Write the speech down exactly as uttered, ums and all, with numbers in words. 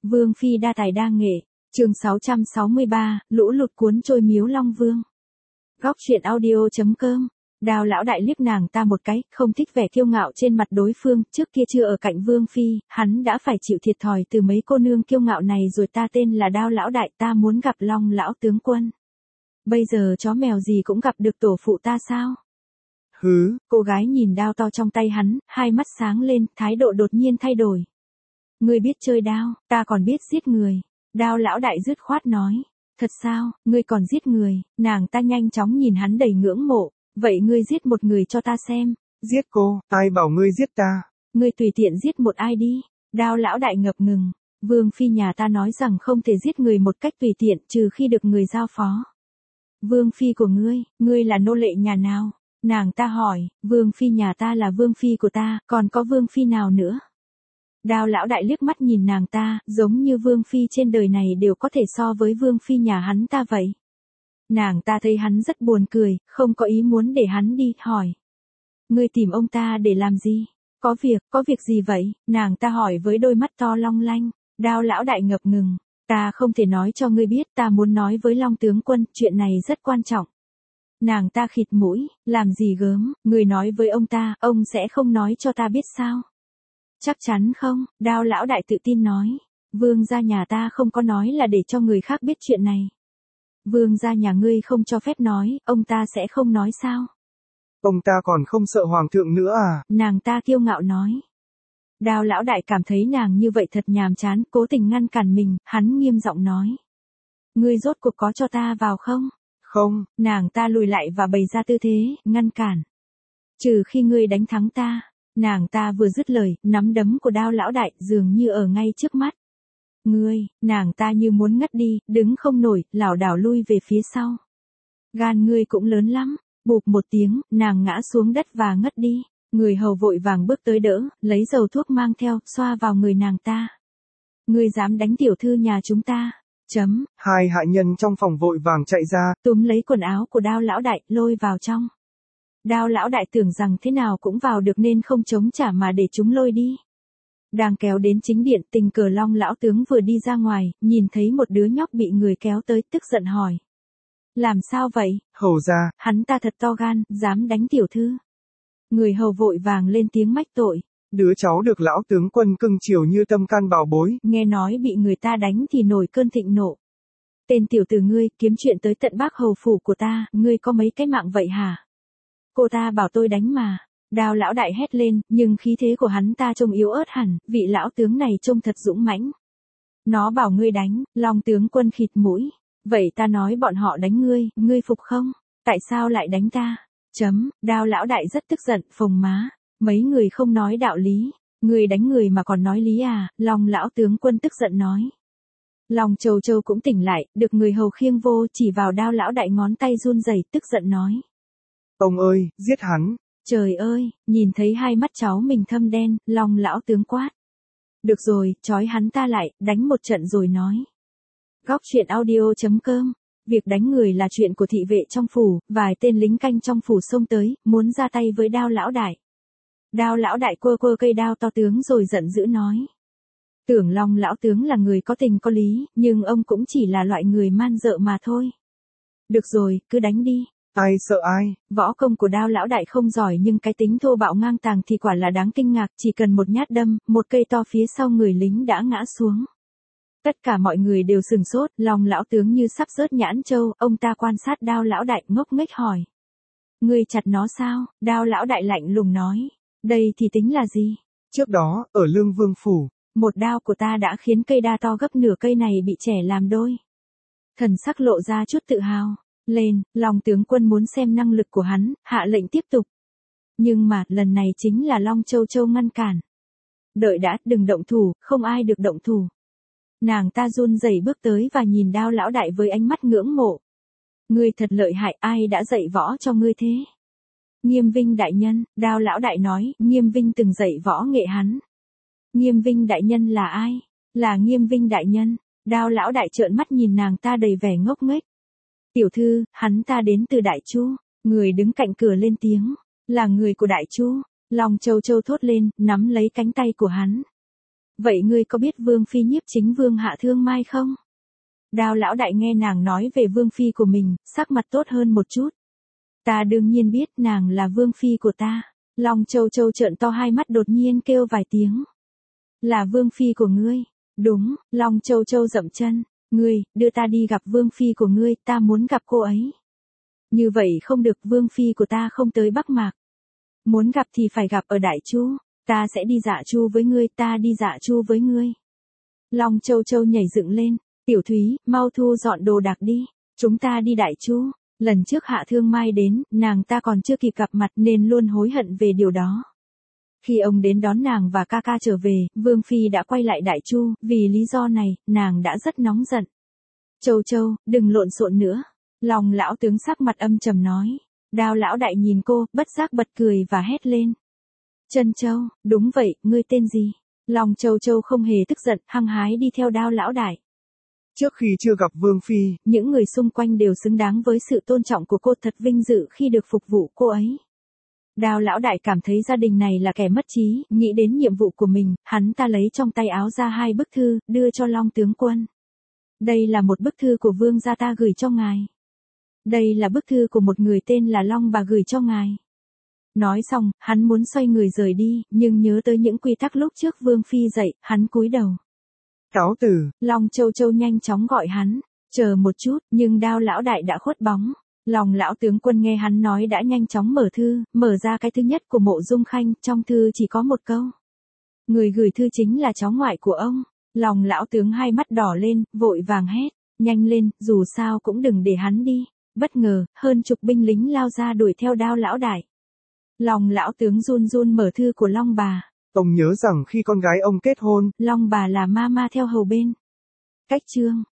Vương phi đa tài đa nghệ, chương sáu trăm sáu mươi ba, lũ lụt cuốn trôi Miếu Long Vương. Góc truyện audio chấm com. Đào lão đại liếc nàng ta một cái, không thích vẻ kiêu ngạo trên mặt đối phương, trước kia chưa ở cạnh Vương phi, hắn đã phải chịu thiệt thòi từ mấy cô nương kiêu ngạo này rồi. Ta tên là Đào lão đại, ta muốn gặp Long lão tướng quân. Bây giờ chó mèo gì cũng gặp được tổ phụ ta sao? Hứ, cô gái nhìn đao to trong tay hắn, hai mắt sáng lên, thái độ đột nhiên thay đổi. Ngươi biết chơi đao, ta còn biết giết người. Đao lão đại dứt khoát nói. Thật sao, ngươi còn giết người? Nàng ta nhanh chóng nhìn hắn đầy ngưỡng mộ. Vậy ngươi giết một người cho ta xem. Giết cô, ai bảo ngươi giết ta? Ngươi tùy tiện giết một ai đi. Đao lão đại ngập ngừng. Vương phi nhà ta nói rằng không thể giết người một cách tùy tiện trừ khi được người giao phó. Vương phi của ngươi, ngươi là nô lệ nhà nào? Nàng ta hỏi. Vương phi nhà ta là vương phi của ta, còn có vương phi nào nữa? Đao lão đại liếc mắt nhìn nàng ta, giống như vương phi trên đời này đều có thể so với vương phi nhà hắn ta vậy. Nàng ta thấy hắn rất buồn cười, không có ý muốn để hắn đi, hỏi. Ngươi tìm ông ta để làm gì? Có việc, có việc gì vậy? Nàng ta hỏi với đôi mắt to long lanh. Đao lão đại ngập ngừng. Ta không thể nói cho ngươi biết, ta muốn nói với Long tướng quân, chuyện này rất quan trọng. Nàng ta khịt mũi, làm gì gớm, người nói với ông ta, ông sẽ không nói cho ta biết sao? Chắc chắn không, Đao lão đại tự tin nói. Vương gia nhà ta không có nói là để cho người khác biết chuyện này. Vương gia nhà ngươi không cho phép nói, ông ta sẽ không nói sao? Ông ta còn không sợ hoàng thượng nữa à? Nàng ta kiêu ngạo nói. Đao lão đại cảm thấy nàng như vậy thật nhàm chán, cố tình ngăn cản mình, hắn nghiêm giọng nói. Ngươi rốt cuộc có cho ta vào không? Không. Nàng ta lùi lại và bày ra tư thế, ngăn cản. Trừ khi ngươi đánh thắng ta. Nàng ta vừa dứt lời, nắm đấm của Đao lão đại dường như ở ngay trước mắt. Ngươi, nàng ta như muốn ngất đi, đứng không nổi, lảo đảo lui về phía sau. Gan ngươi cũng lớn lắm. Bụp một tiếng, nàng ngã xuống đất và ngất đi. Người hầu vội vàng bước tới đỡ, lấy dầu thuốc mang theo, xoa vào người nàng ta. Ngươi dám đánh tiểu thư nhà chúng ta? Chấm. Hai hạ nhân trong phòng vội vàng chạy ra, túm lấy quần áo của Đao lão đại, lôi vào trong. Đao lão đại tưởng rằng thế nào cũng vào được nên không chống trả mà để chúng lôi đi. Đang kéo đến chính điện, tình cờ Long lão tướng vừa đi ra ngoài, nhìn thấy một đứa nhóc bị người kéo tới, tức giận hỏi. Làm sao vậy? Hầu ra. Hắn ta thật to gan, dám đánh tiểu thư. Người hầu vội vàng lên tiếng mách tội. Đứa cháu được lão tướng quân cưng chiều như tâm can bảo bối. Nghe nói bị người ta đánh thì nổi cơn thịnh nộ. Tên tiểu tử ngươi, kiếm chuyện tới tận Bác hầu phủ của ta, ngươi có mấy cái mạng vậy hả? Cô ta bảo tôi đánh mà. Đao lão đại hét lên, nhưng khí thế của hắn ta trông yếu ớt hẳn, vị lão tướng này trông thật dũng mãnh. Nó bảo ngươi đánh, Long tướng quân khịt mũi. Vậy ta nói bọn họ đánh ngươi, ngươi phục không? Tại sao lại đánh ta? Chấm, Đao lão đại rất tức giận, phồng má. Mấy người không nói đạo lý. Ngươi đánh người mà còn nói lý à? Long lão tướng quân tức giận nói. Long Châu Châu cũng tỉnh lại, được người hầu khiêng vô, chỉ vào Đao lão đại ngón tay run rẩy, tức giận nói. Ông ơi, giết hắn. Trời ơi, nhìn thấy hai mắt cháu mình thâm đen, Long lão tướng quát. Được rồi, trói hắn ta lại, đánh một trận rồi nói. Góc truyện audio chấm com. Việc đánh người là chuyện của thị vệ trong phủ, vài tên lính canh trong phủ xông tới, muốn ra tay với Đao lão đại. Đao lão đại quơ quơ cây đao to tướng rồi giận dữ nói. Tưởng Long lão tướng là người có tình có lý, nhưng ông cũng chỉ là loại người man dợ mà thôi. Được rồi, cứ đánh đi. Ai sợ ai? Võ công của Đao lão đại không giỏi nhưng cái tính thô bạo ngang tàng thì quả là đáng kinh ngạc, chỉ cần một nhát đâm, một cây to phía sau người lính đã ngã xuống. Tất cả mọi người đều sừng sốt, Long lão tướng như sắp rớt nhãn châu, ông ta quan sát Đao lão đại ngốc nghếch hỏi. Ngươi chặt nó sao? Đao lão đại lạnh lùng nói. Đây thì tính là gì? Trước đó, ở Lương Vương phủ, một đao của ta đã khiến cây đa to gấp nửa cây này bị chẻ làm đôi. Thần sắc lộ ra chút tự hào. Lên, Long tướng quân muốn xem năng lực của hắn, hạ lệnh tiếp tục. Nhưng mà, lần này chính là Long Châu Châu ngăn cản. Đợi đã, đừng động thủ, không ai được động thủ. Nàng ta run rẩy bước tới và nhìn Đao lão đại với ánh mắt ngưỡng mộ. Ngươi thật lợi hại, ai đã dạy võ cho ngươi thế? Nghiêm Vinh đại nhân, Đao lão đại nói, Nghiêm Vinh từng dạy võ nghệ hắn. Nghiêm Vinh đại nhân là ai? Là Nghiêm Vinh đại nhân. Đao lão đại trợn mắt nhìn nàng ta đầy vẻ ngốc nghếch. Tiểu thư, hắn ta đến từ Đại Chu. Người đứng cạnh cửa lên tiếng. Là người của Đại Chu. Long Châu Châu thốt lên, nắm lấy cánh tay của hắn. Vậy ngươi có biết Vương Phi nhiếp chính Vương Hạ Thương Mai không? Đao lão đại nghe nàng nói về Vương Phi của mình, sắc mặt tốt hơn một chút. Ta đương nhiên biết nàng là Vương Phi của ta. Long Châu Châu trợn to hai mắt đột nhiên kêu vài tiếng. Là Vương Phi của ngươi. Đúng, Long Châu Châu dậm chân. Ngươi, đưa ta đi gặp Vương Phi của ngươi, ta muốn gặp cô ấy. Như vậy không được, Vương Phi của ta không tới Bắc Mạc. Muốn gặp thì phải gặp ở Đại Chu. Ta sẽ đi Dạ Chu với ngươi, ta đi Dạ Chu với ngươi. Long Châu Châu nhảy dựng lên. Tiểu Thúy, mau thu dọn đồ đạc đi. Chúng ta đi Đại Chu. Lần trước Hạ Thương Mai đến, nàng ta còn chưa kịp gặp mặt nên luôn hối hận về điều đó. Khi ông đến đón nàng và ca ca trở về, Vương Phi đã quay lại Đại Chu, vì lý do này, nàng đã rất nóng giận. Châu Châu, đừng lộn xộn nữa. Long lão tướng sắc mặt âm trầm nói. Đao lão đại nhìn cô, bất giác bật cười và hét lên. Trân Châu, đúng vậy, ngươi tên gì? Long Châu Châu không hề tức giận, hăng hái đi theo Đao lão đại. Trước khi chưa gặp Vương Phi, những người xung quanh đều xứng đáng với sự tôn trọng của cô, thật vinh dự khi được phục vụ cô ấy. Đao lão đại cảm thấy gia đình này là kẻ mất trí, nghĩ đến nhiệm vụ của mình, hắn ta lấy trong tay áo ra hai bức thư, đưa cho Long tướng quân. Đây là một bức thư của vương gia ta gửi cho ngài. Đây là bức thư của một người tên là Long bà gửi cho ngài. Nói xong, hắn muốn xoay người rời đi, nhưng nhớ tới những quy tắc lúc trước Vương Phi dạy, hắn cúi đầu. Cáo từ. Long Châu Châu nhanh chóng gọi hắn. Chờ một chút, nhưng Đao lão đại đã khuất bóng. Long lão tướng quân nghe hắn nói đã nhanh chóng mở thư, mở ra cái thứ nhất của Mộ Dung Khanh, trong thư chỉ có một câu. Người gửi thư chính là cháu ngoại của ông. Long lão tướng hai mắt đỏ lên, vội vàng hét. Nhanh lên, dù sao cũng đừng để hắn đi. Bất ngờ, hơn chục binh lính lao ra đuổi theo Đao lão đại. Long lão tướng run run mở thư của Long bà. Ông nhớ rằng khi con gái ông kết hôn, Long bà là ma ma theo hầu bên. Cách chương